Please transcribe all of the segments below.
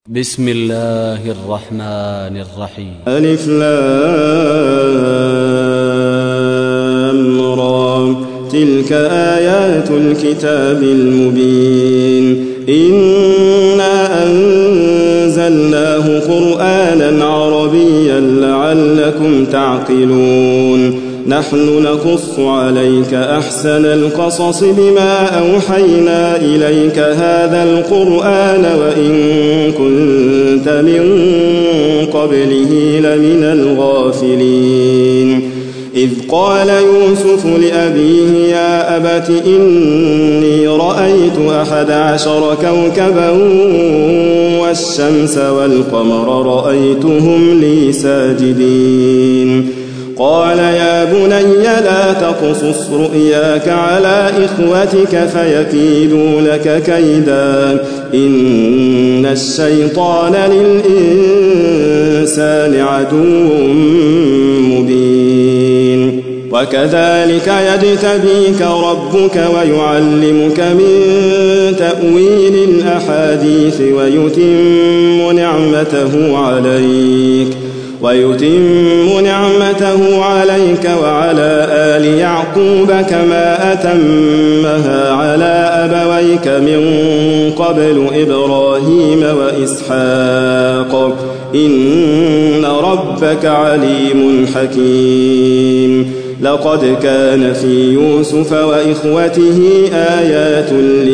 بسم الله الرحمن الرحيم. ألف لام را تلك آيات الكتاب المبين إنا أنزلناه قرآنا عربيا لعلكم تعقلون نحن نقص عليك أحسن القصص بما أوحينا إليك هذا القرآن وإن كنت من قبله لمن الغافلين إذ قال يوسف لأبيه يا أبت إني رأيت 11 كوكبا والشمس والقمر رأيتهم لي ساجدين قال يا بني لا تقصص رؤياك على إخوتك فيكيدوا لك كيدا إن الشيطان للإنسان عدو مبين وكذلك يجتبيك ربك ويعلمك من تأويل الأحاديث ويتم نعمته عليك وعلى آل يعقوب كما أتمها على أبويك من قبل إبراهيم وإسحاق إن ربك عليم حكيم لقد كان في يوسف وإخوته آيات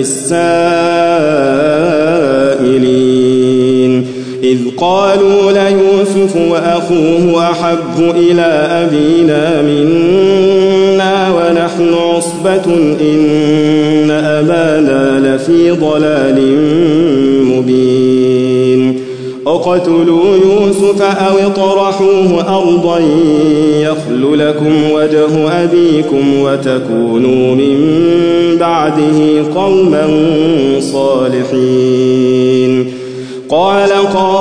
للسائلين إذ قالوا ليوسف وأخوه أحب إلى أبينا منا ونحن عصبة إن أبانا لفي ضلال مبين اقتلوا يوسف أو اطرحوه أرضا يخل لكم وجه أبيكم وتكونوا من بعده قوما صالحين قال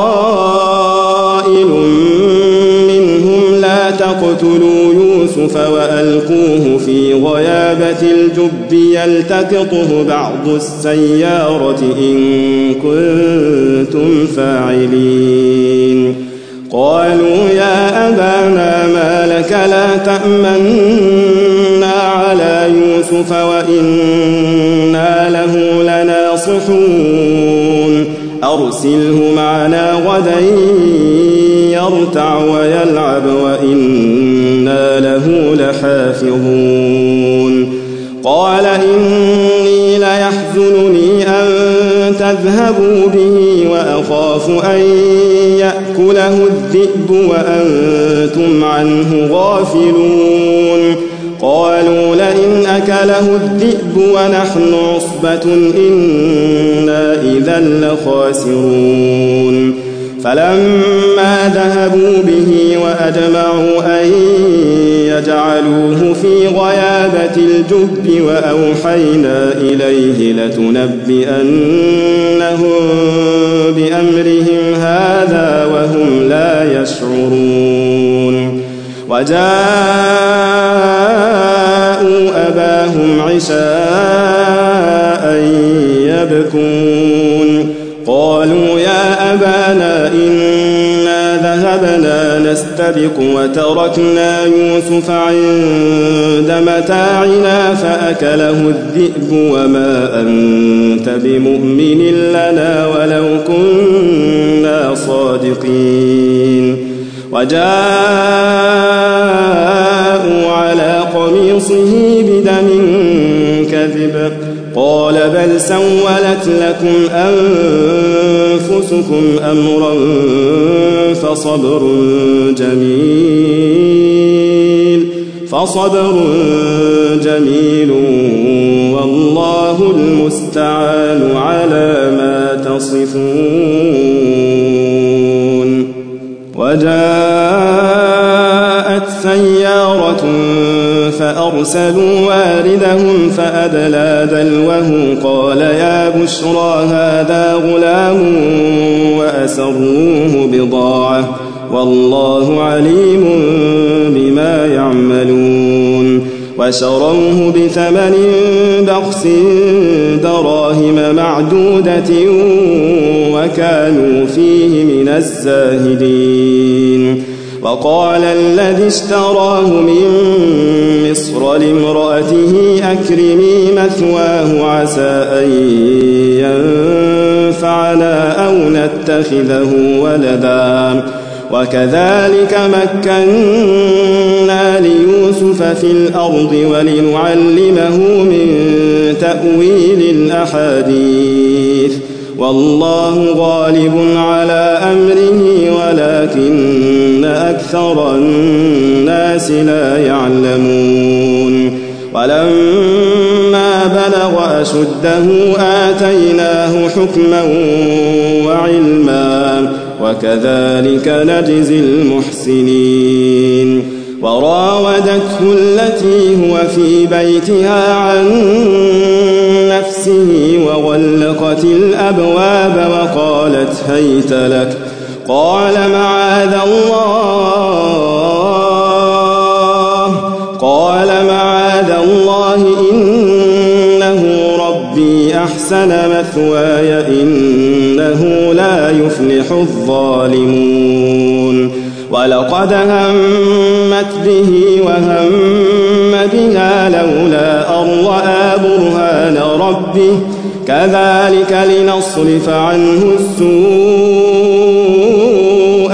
قائل منهم لا تقتلوا يوسف وألقوه في غيابة الجب يلتقطه بعض السيارة إن كنتم فاعلين قالوا يا أبانا ما لك لا تأمنا على يوسف وإنا له لناصحون أرسله معنا غدا يرتع ويلعب وإنا له لحافظون قال إني ليحزنني أن تذهبوا به وأخاف أن يأكله الذئب وأنتم عنه غافلون قالوا لئن أكله الذئب ونحن عصبة إنا إذا لخاسرون فلما ذهبوا به وأجمعوا أن يجعلوه في غيابة الجب وأوحينا إليه لتنبئنهم بأمرهم هذا وهم لا يشعرون وجاءوا أباهم عشاء يبكون قالوا يا أبانا إنا ذهبنا نستبق وتركنا يوسف عند متاعنا فأكله الذئب وما أنت بمؤمن لنا ولو كنا صادقين وجاءوا على قميصه بدم كذب قال بل سولت لكم أنفسكم أمرا فصبر جميل والله المستعان على ما تصفون وجاءت سيارة فأرسلوا واردهم فأدلى دلوه قال يا بشرى هذا غلام وأسروه بضاعة والله عليم بما يعملون وشروه بثمن بخس دراهم معدودة وكانوا فيه من الزاهدين. وقال الذي اشتراه من مصر لامرأته أكرمي مثواه عسى أن ينفعنا أو نتخذه ولدا. وكذلك مكنا ليوسف في الأرض ولنعلمه من تأويل الأحاديث والله غالب على أمره ولكن أكثر الناس لا يعلمون. ولما بلغ أشده آتيناه حكما وعلما وكذلك نجزي المحسنين. وراودته التي هو في بيتها عن نفسه وغلقت الأبواب وقالت هيت لك قال معاذ الله إنه ربي أحسن مثواي إنه لا يفلح الظالمون. ولقد همت به وهم بها لولا أن رأى برهان ربه كذلك لنصرف عنه السوء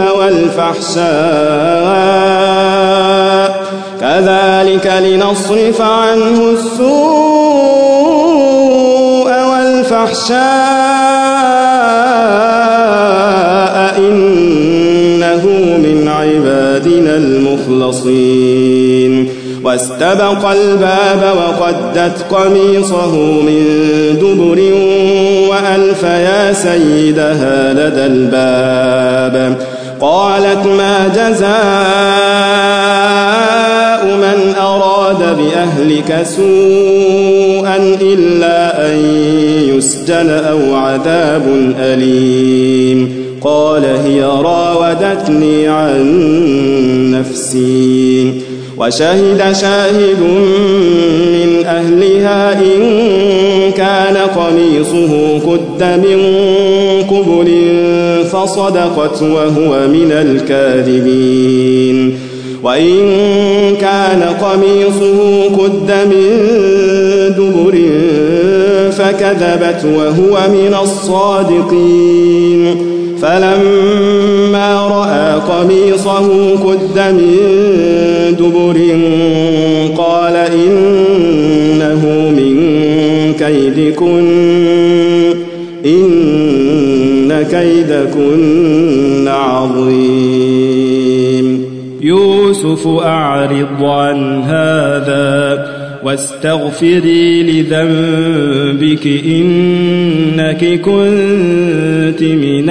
والفحشاء إنه من عبادنا المخلصين. واستبق الباب وقدت قميصه من دبر وألف يا سيدها لدى الباب. قالت ما جزاء من أراد بأهلك سوءا إلا أن يسجن أو عذاب أليم. قال هي راودتني عن نفسي. وشهد شاهد من أهلها إن كان قميصه قد من قبل فصدقت وهو من الكاذبين. وإن كان قميصه قد من دبر فكذبت وهو من الصادقين. فلما رأى قميصه قد من دبر قال إنه من كيدكن إن كيدكن عظيم. يوسف أعرض عن هذا واستغفري لذنبك إنك كنت من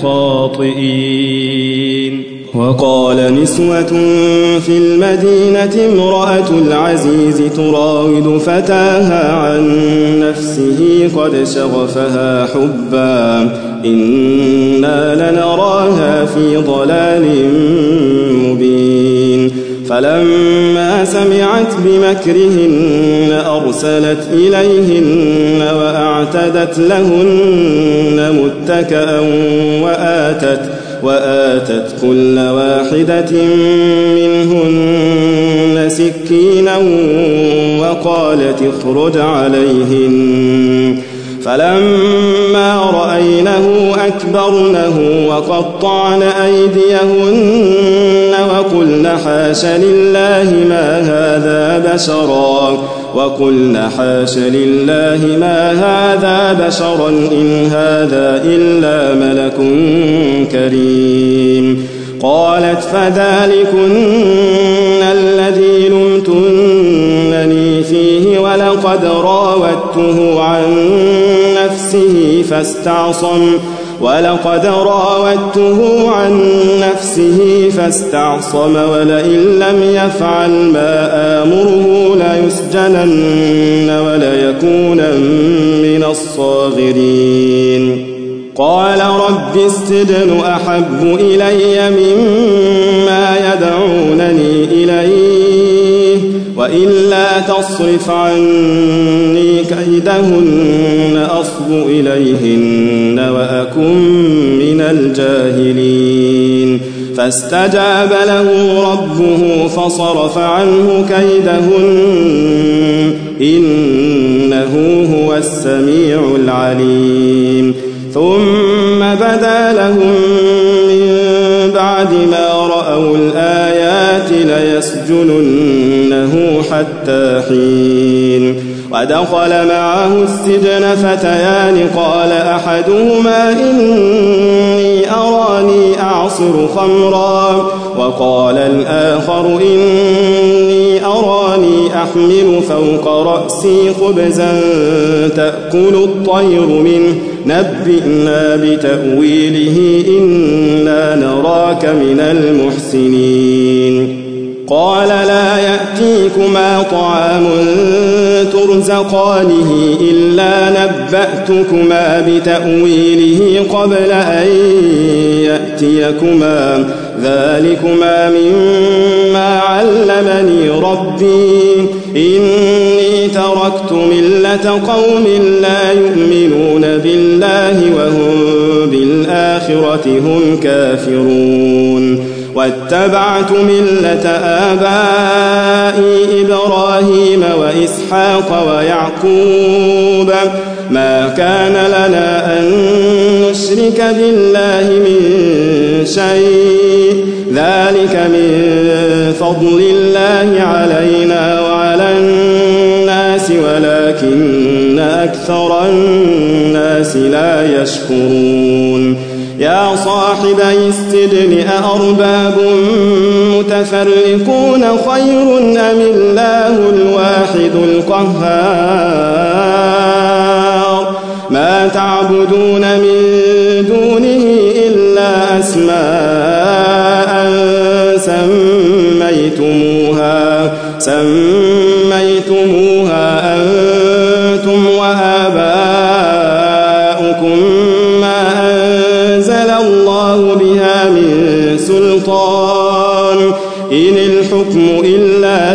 الخاطئين. وقال نسوة في المدينة امرأة العزيز تراود فتاها عن نفسه قد شغفها حبا إنا لنراها في ضلال مبين. فلما سمعت بمكرهن أرسلت إليهن وأعتدت لهن متكأ وآتت كل واحدة منهن سكينا وقالت اخرج عليهن. فلما رأينه أكبرنه وقطعن أيديهن وقلن حاش لله ما هذا بشرا إن هذا إلا ملك كريم. قالت فذلكن الذي لمتنني فيه ولقد راودته عن نفسه فاستعصم ولئن لم يفعل ما آمره ليسجنن وليكونا من الصاغرين. قال رب السجن أحب إلي مما يدعونني إليه وإلا تصرف عني كيدهن أصب إليهن وأكن من الجاهلين فاستجاب له ربه فصرف عنه كيدهن إنه هو السميع العليم ثم بدا لهم من بعد ما رأوا الآيات ليسجننه حتى حين ودخل معه السجن فتيان قال أحدهما إني أراني أعصر خمرا وقال الآخر إني أراني أحمل فوق رأسي خبزا تأكل الطير منه نبئنا بتأويله إنا نراك من المحسنين قال لا يأتيكما طعام ترزقانه إلا نبأتكما بتأويله قبل أن يأتيكما ذلكما مما علمني ربي إني تركت ملة قوم لا يؤمنون بالله وهم بالآخرة هم كافرون واتبعت ملة آبائي إبراهيم وإسحاق ويعقوب ما كان لنا أن نشرك بالله من شيء ذلك من فضل الله علينا وعلى الناس ولكن أكثر الناس لا يشكرون يا صاحبي السجن أأرباب متفرقون خير أم الله الواحد القهار ما تعبدون من دونه إلا أسماء سميتموها أنتم وآباؤكم ما أنزل الله بها من سلطان إن الحكم إلا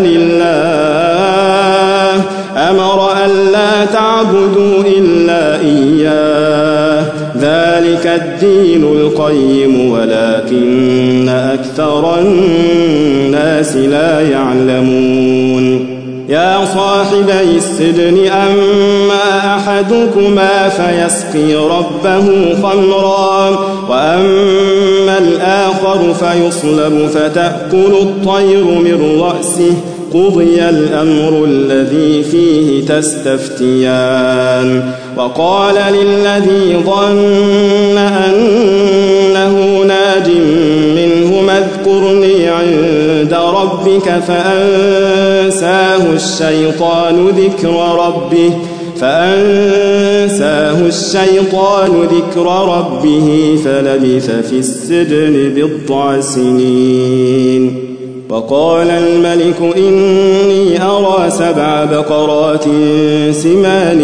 لله أمر ألا تعبدوا إلا إياه ذلك الدين القيم ولكن أكثر الناس لا يعلمون يا صاحبي السجن أما أحدكما فيسقي ربه خمرا وأما الآخر فيصلب فتأكل الطير من رأسه قضي الأمر الذي فيه تستفتيان وقال للذي ظن أنه ناج منهما اذكرني عند ربك فأنساه الشيطان ذكر ربه فلبث في السجن بضع سنين وقال الملك إني أرى 7 بقرات سمان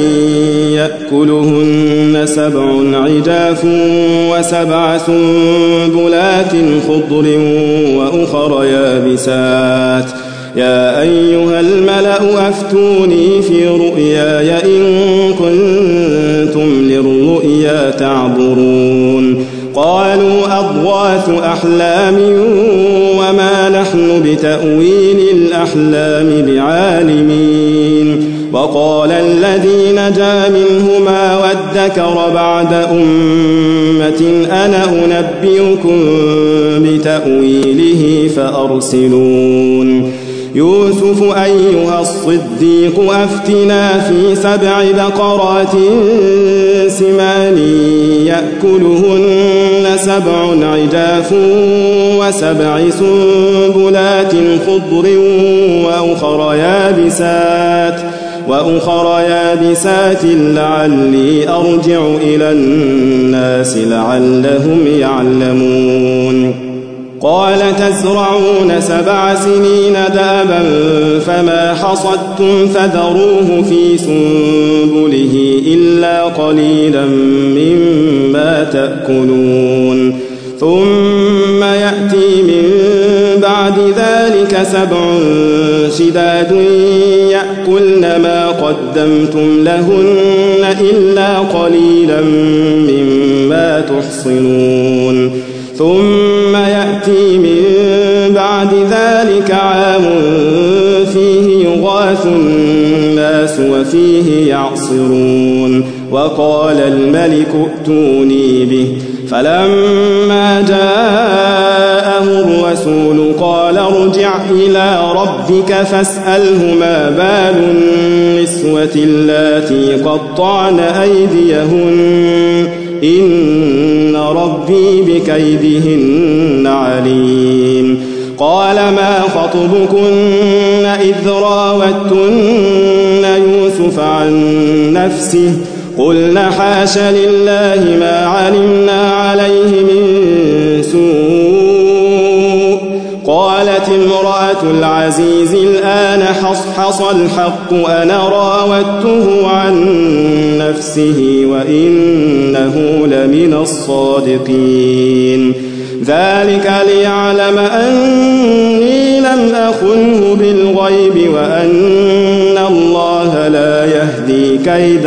يأكلهن 7 عجاف و7 سنبلات خضر وأخر يابسات يا أيها الملأ أفتوني في رؤياي إن كنتم للرؤيا تعبرون قالوا أضغاث أحلام وما نحن بتأويل الأحلام بعالمين وقال الذي نجا منهما وادكر بعد أمة أنا أنبئكم بتأويله فأرسلون يوسف أيها الصديق أفتنا في 7 بقرات سمان يأكلهن 7 عجاف و7 سنبلات خضر وأخر يابسات لعلي أرجع إلى الناس لعلهم يعلمون قال تزرعون 7 سنين دابا فما حصدتم فذروه في سنبله إلا قليلا مما تأكلون ثم يأتي من بعد ذلك سبع شداد يأكلن ما قدمتم لهن إلا قليلا مما تحصنون ثم يأتي من بعد ذلك عام فيه يغاث الناس وفيه يعصرون وقال الملك ائتوني به فلما جاءه الرسول قال ارجع إلى ربك فاسأله ما بال النسوة اللاتي قطعن أيديهن إن ربي بكيدهن عليم قال ما خطبكن إذ راوتن يوسف عن نفسه قلنا حاش لله ما علمنا عليه من سوء قالت امرأة العزيز الآن حصحص الحق أنا راودته عن نفسه وإنه لمن الصادقين ذلك ليعلم أني لم أخنه بالغيب وأن الله لا يهدي كيد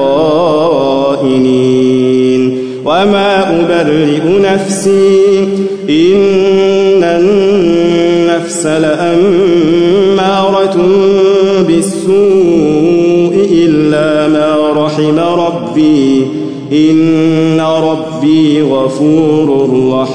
الخائنين وما أبرئ نفسي إن النفس لأمارة بالسوء إلا ما رحم ربي إن ربي غفور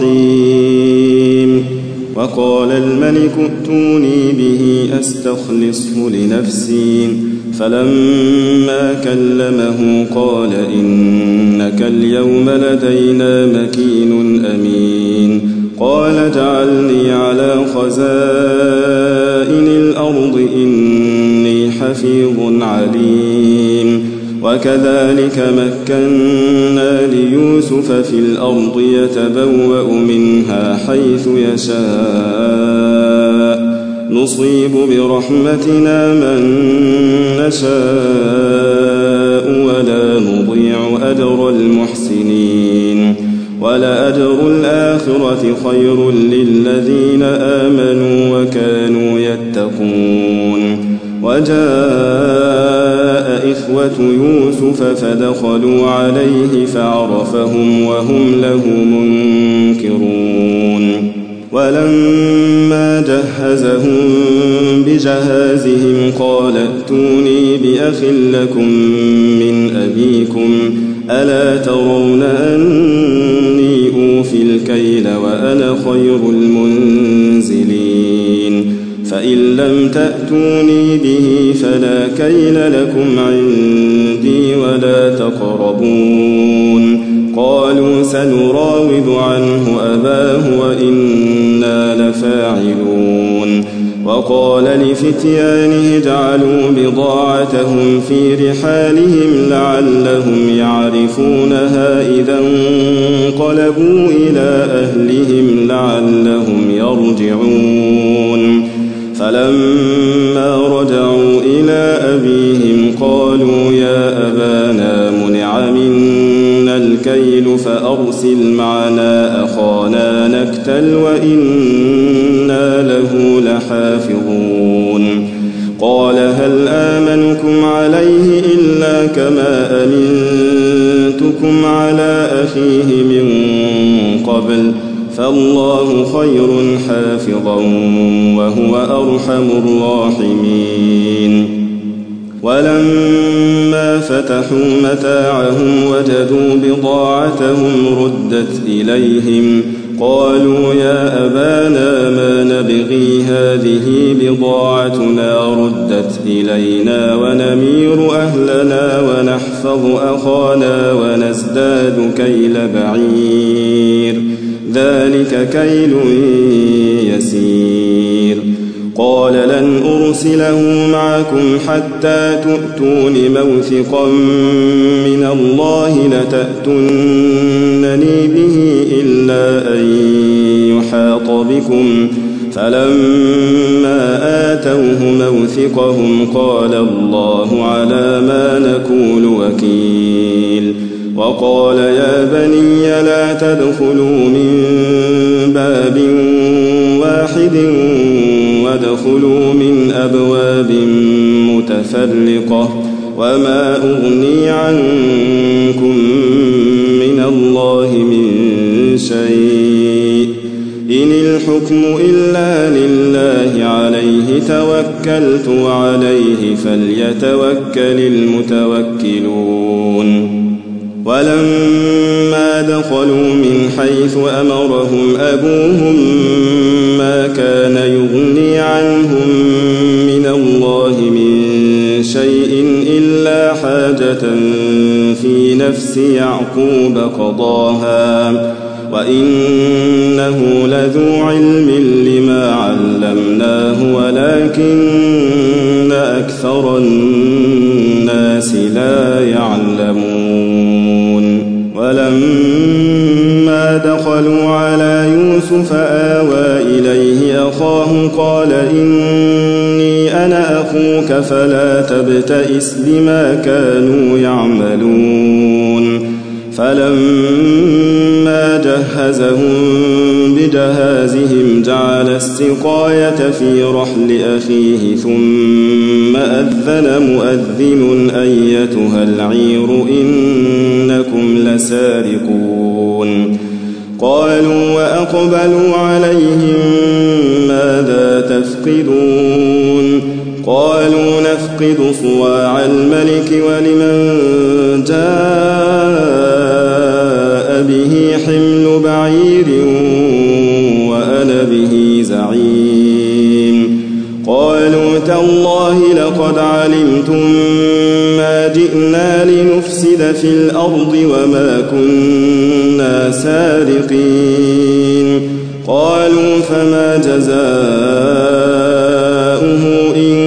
رحيم وقال الملك ائتوني به أستخلصه لنفسي فلما كلمه قال إنك اليوم لدينا مكين أمين قال اجعلني على خزائن الأرض إني حفيظ عليم وكذلك مكنا ليوسف في الأرض يتبوأ منها حيث يشاء نصيب برحمتنا من نشاء ولا نضيع أجر المحسنين ولأجر الآخرة خير للذين آمنوا وكانوا يتقون وجاء إخوة يوسف فدخلوا عليه فعرفهم وهم له منكرون ولما جهزهم بجهازهم قال ائتوني بأخ لكم من أبيكم ألا ترون أني أوفي الكيل وأنا خير المنزلين فإن لم تأتوني به فلا كيل لكم عندي ولا تقربون قالوا سنراود عنه أباه وإنا لفاعلون وقال لفتيانه اجعلوا بضاعتهم في رحالهم لعلهم يعرفونها إذا انقلبوا إلى أهلهم لعلهم يرجعون فلما رجعوا إلى أبيهم قالوا يا أبانا منع منا الكيل فأرسل معنا أخانا نكتل وإنا له لحافظون قال هل آمنكم عليه إلا كما أمنتكم على أخيه من قبل فالله خير حافظا وهو أرحم الراحمين ولما فتحوا متاعهم وجدوا بضاعتهم ردت إليهم قالوا يا أبانا ما نبغي هذه بضاعتنا ردت إلينا ونمير أهلنا ونحفظ أخانا ونزداد كيل بعير ذلك كيل يسير قال لن أرسله معكم حتى تؤتون موثقا من الله لتأتونني به إلا أن يحاط بكم فلما آتوه موثقهم قال الله على ما نقول وكيل وقال يا بني لا تدخلوا من باب واحد وادخلوا من أبواب متفرقة وما أغني عنكم من الله من شيء إن الحكم إلا لله عليه توكلت وعليه فليتوكل المتوكلون ولما دخلوا من حيث أمرهم أبوهم ما كان يغني عنهم من الله من شيء إلا حاجة في نفس يعقوب قضاها وإنه لذو علم لما علمناه ولكن أكثر الناس لا يعلمون ولما دخلوا على يوسف آوى إليه أخاه قال إني أنا أخوك فلا تبتئس بما كانوا يعملون فلما جهزهم بجهازهم جعل السقاية في رحل أخيه ثم أذن مؤذن أيتها العير إنكم لسارقون قالوا وأقبلوا عليهم ماذا تفقدون قالوا نفقد صواع الملك ولمن جاء به حمل بعير وأنا به زعيم قالوا تالله لقد علمتم ما جئنا لنفسد في الأرض وما كنا سارقين قالوا فما جزاؤه إن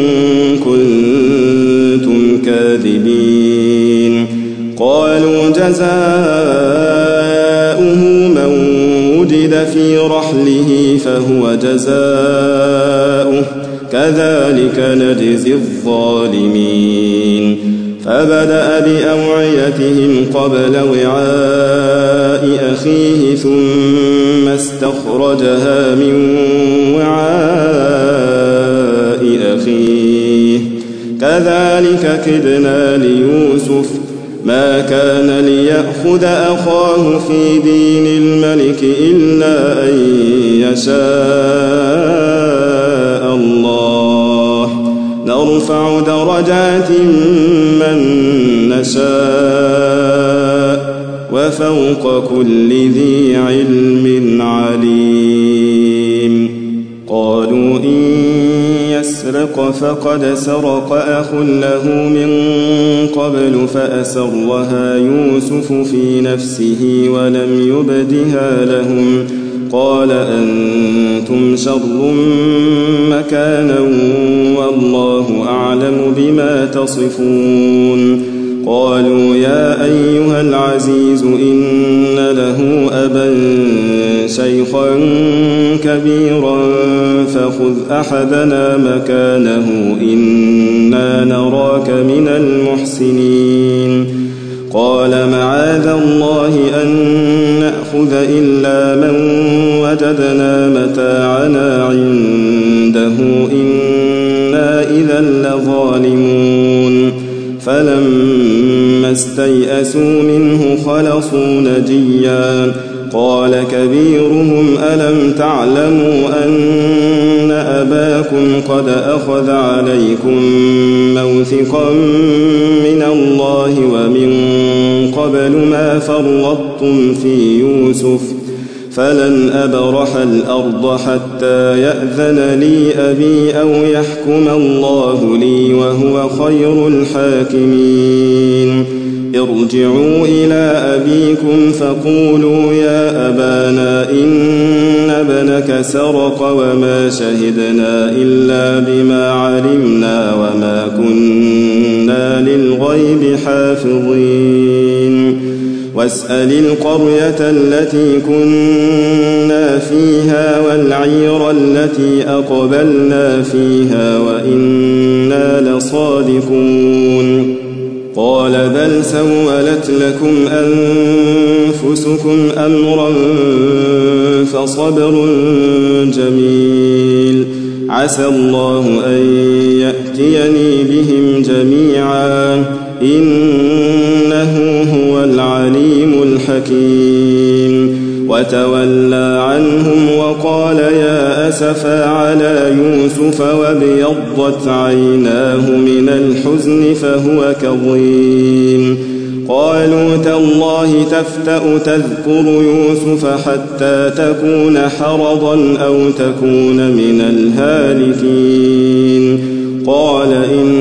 كنتم كاذبين قالوا جزاؤه من وجد في رحله فهو جزاؤه كذلك نجزي الظالمين فبدأ بأوعيتهم قبل وعاء أخيه ثم استخرجها من وعاء أخيه كذلك كدنا ليوسف ما كان ليأخذ أخاه في دين الملك إلا أن يشاء الله نرفع درجات من نشاء وفوق كل ذي علم عليم قالوا إن يسرق فقد سرق أخ له من قبل فأسرها يوسف في نفسه ولم يبدها لهم قال أنتم شر مكانا والله أعلم بما تصفون قالوا يا أيها العزيز إن له أبا شيخا كبيرا فخذ أحدنا مكانه إنا نراك من المحسنين قال معاذ الله أن نأخذ إلا من وجدنا متاعنا عنده إنا إذا لظالمون فلما استيئسوا منه خلصوا نجيا قال كبيرهم ألم تعلموا أن أباكم قد أخذ عليكم موثقا من الله ومن قبل ما فرطتم في يوسف فلن أبرح الأرض حتى يأذن لي أبي أو يحكم الله لي وهو خير الحاكمين ارجعوا إلى أبيكم فقولوا يا أبانا إن ابنك سرق وما شهدنا إلا بما علمنا وما كنا للغيب حافظين واسأل القرية التي كنا فيها والعير التي أقبلنا فيها وإنا لصادقون قال بل سولت لكم أنفسكم أمرا فصبر جميل عسى الله أن يأتيني بهم جميعا إنه هو العليم الحكيم وتولى عنهم وقال يا أسفا على يوسف وابيضت عيناه من الحزن فهو كظيم قالوا تالله تفتأ تذكر يوسف حتى تكون حرضا أو تكون من الهالكين قال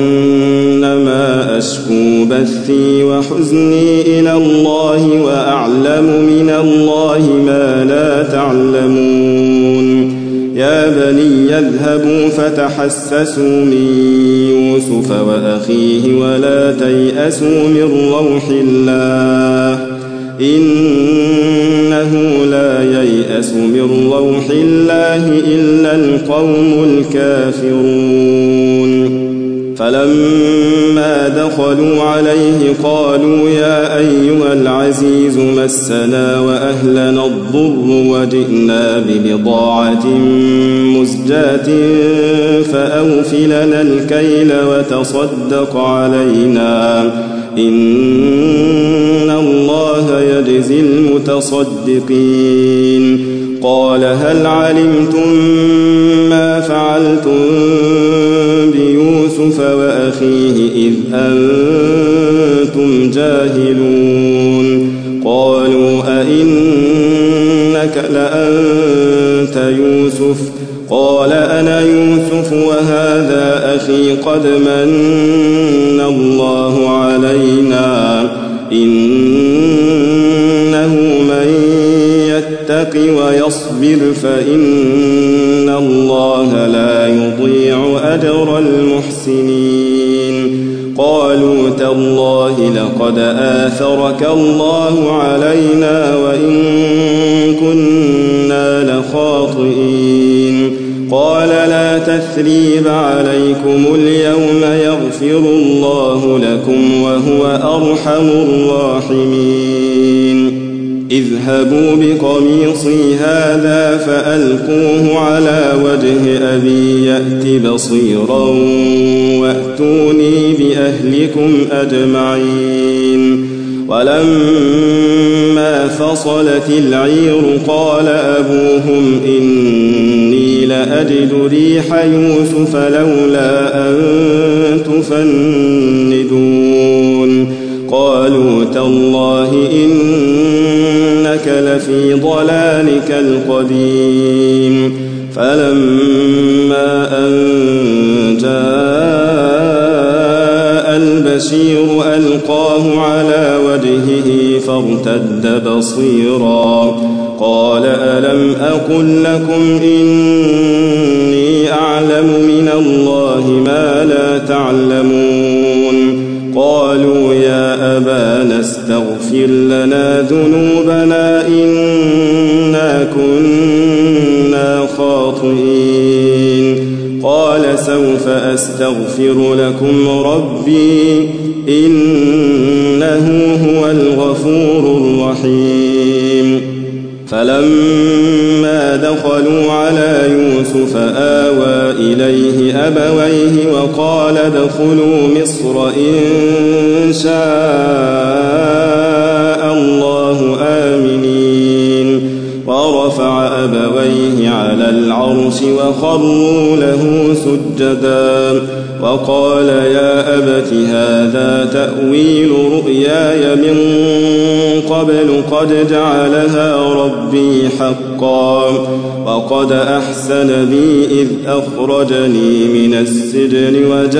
إنما أشكو بثي وحزني إلى الله وأعلم من الله ما لا تعلمون يا بني اذهبوا فتحسسوا من يوسف وأخيه ولا تيأسوا من روح الله إنه لا ييأس من روح الله إلا القوم الكافرون فلما دخلوا عليه قالوا يا أيها العزيز مسنا وأهلنا الضر وجئنا ببضاعة مزجاة فأوف لنا الكيل وتصدق علينا إن الله يجزي المتصدقين قال هل علمتم ما فعلتم بيوسف وأخيه إذ أنتم جاهلون قالوا أئنك لأنت يوسف قال أنا يوسف وهذا أخي قد من الله علينا إنه من يتق ويصبر فإن الله لا يضيع أجر المحسنين قالوا تالله لقد آثرك الله علينا وإن كنا لخاطئين قال لا تثريب عليكم اليوم يغفر الله لكم وهو أرحم الراحمين اذهبوا بقميصي هذا فألقوه على وجه أبي يأت بصيرا وأتوني بأهلكم أجمعين ولما فصلت العير قال أبوهم إني لأجد ريح يوسف لولا أن تفندون قالوا تالله إنك لفي ضلالك القديم فلما أن جاء البشير ألقاه على وجهه فارتد بصيرا قال ألم أقل لكم إني أعلم من الله ما لا تعلمون قالوا يا أبانا استغفر لنا ذنوبنا إنا كنا خاطئين قال سوف أستغفر لكم ربي إنه هو الغفور الرحيم فلما دخلوا على يوسف آوى إليه أبويه وقال ادخلوا مصر إن شاء الله آمنين ورفع أبويه على العرش وخروا له سجدا وقال يا أبت هذا تأويل رؤياي من قبل قد جعلها ربي حقا وقد أحسن بي إذ أخرجني من السجن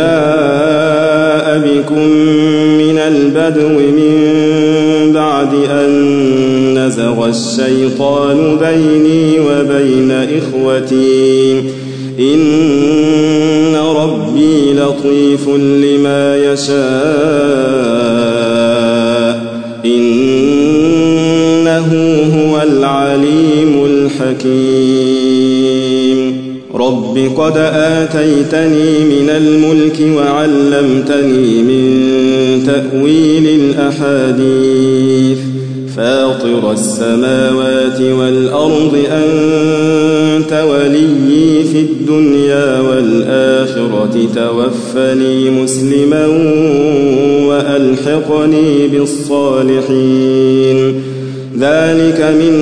وجاء بكم من البدو من بعد أن نزغ الشيطان بيني وبين إخوتي إن ربي لطيف لما يشاء إنه هو العليم الحكيم رب قد آتيتني من الملك وعلمتني من تأويل الأحاديث فاطر السماوات والأرض أنت أنت وليي في الدنيا والآخرة توفني مسلما وألحقني بالصالحين ذلك من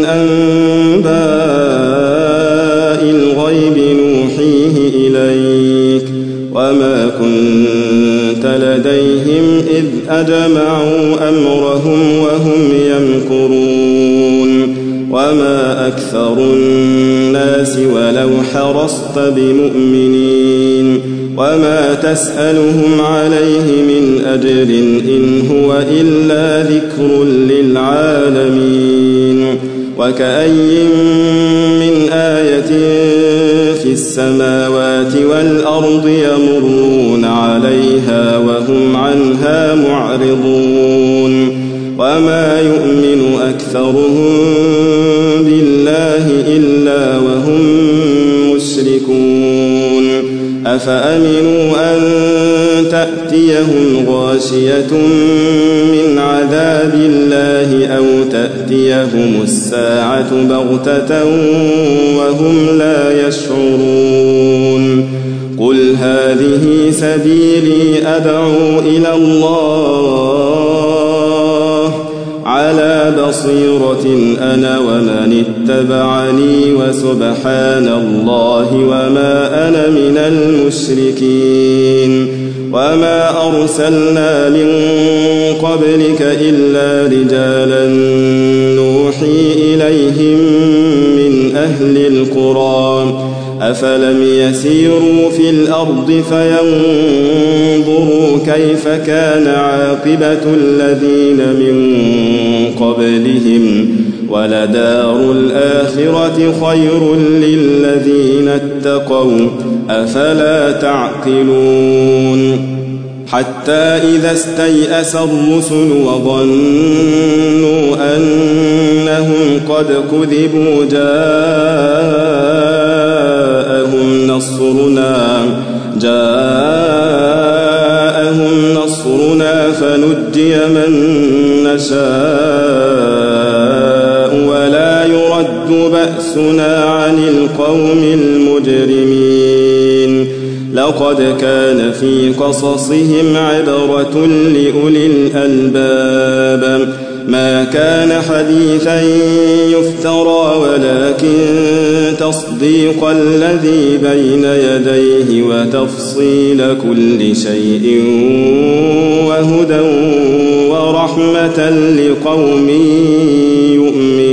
أنباء الغيب نوحيه إليك وما كنت لديهم إذ أجمعوا أمرهم وهم يمكرون وما أكثر الناس ولو حرصت بمؤمنين وما تسألهم عليه من أجر إن هو إلا ذكر للعالمين وكأي من آية في السماوات والأرض يمرون عليها وهم عنها معرضون وما يؤمن أكثرهم بالله إلا وهم مشركون أفأمنوا أن تأتيهم غاشية من عذاب الله أو تأتيهم الساعة بغتة وهم لا يشعرون قل هذه سبيلي أدعو إلى الله على بصيرة أنا ومن اتبعني وسبحان الله وما أنا من المشركين وما أرسلنا من قبلك إلا رجالا نوحي إليهم من أهل القرى أفلم يسيروا في الأرض فينظروا كيف كان عاقبة الذين من قبلهم ولدار الآخرة خير للذين اتقوا أفلا تعقلون حتى إذا استيأس الرسل وظنوا أنهم قد كذبوا جاءهم نصرنا فنجي من نشاء ولا يرد بأسنا عن القوم المجرمين لقد كان في قصصهم عبرة لأولي الألباب ما كان حديثا يفترى ولكن تصديق الذي بين يديه وتفصيل كل شيء وهدى ورحمة لقوم يؤمنون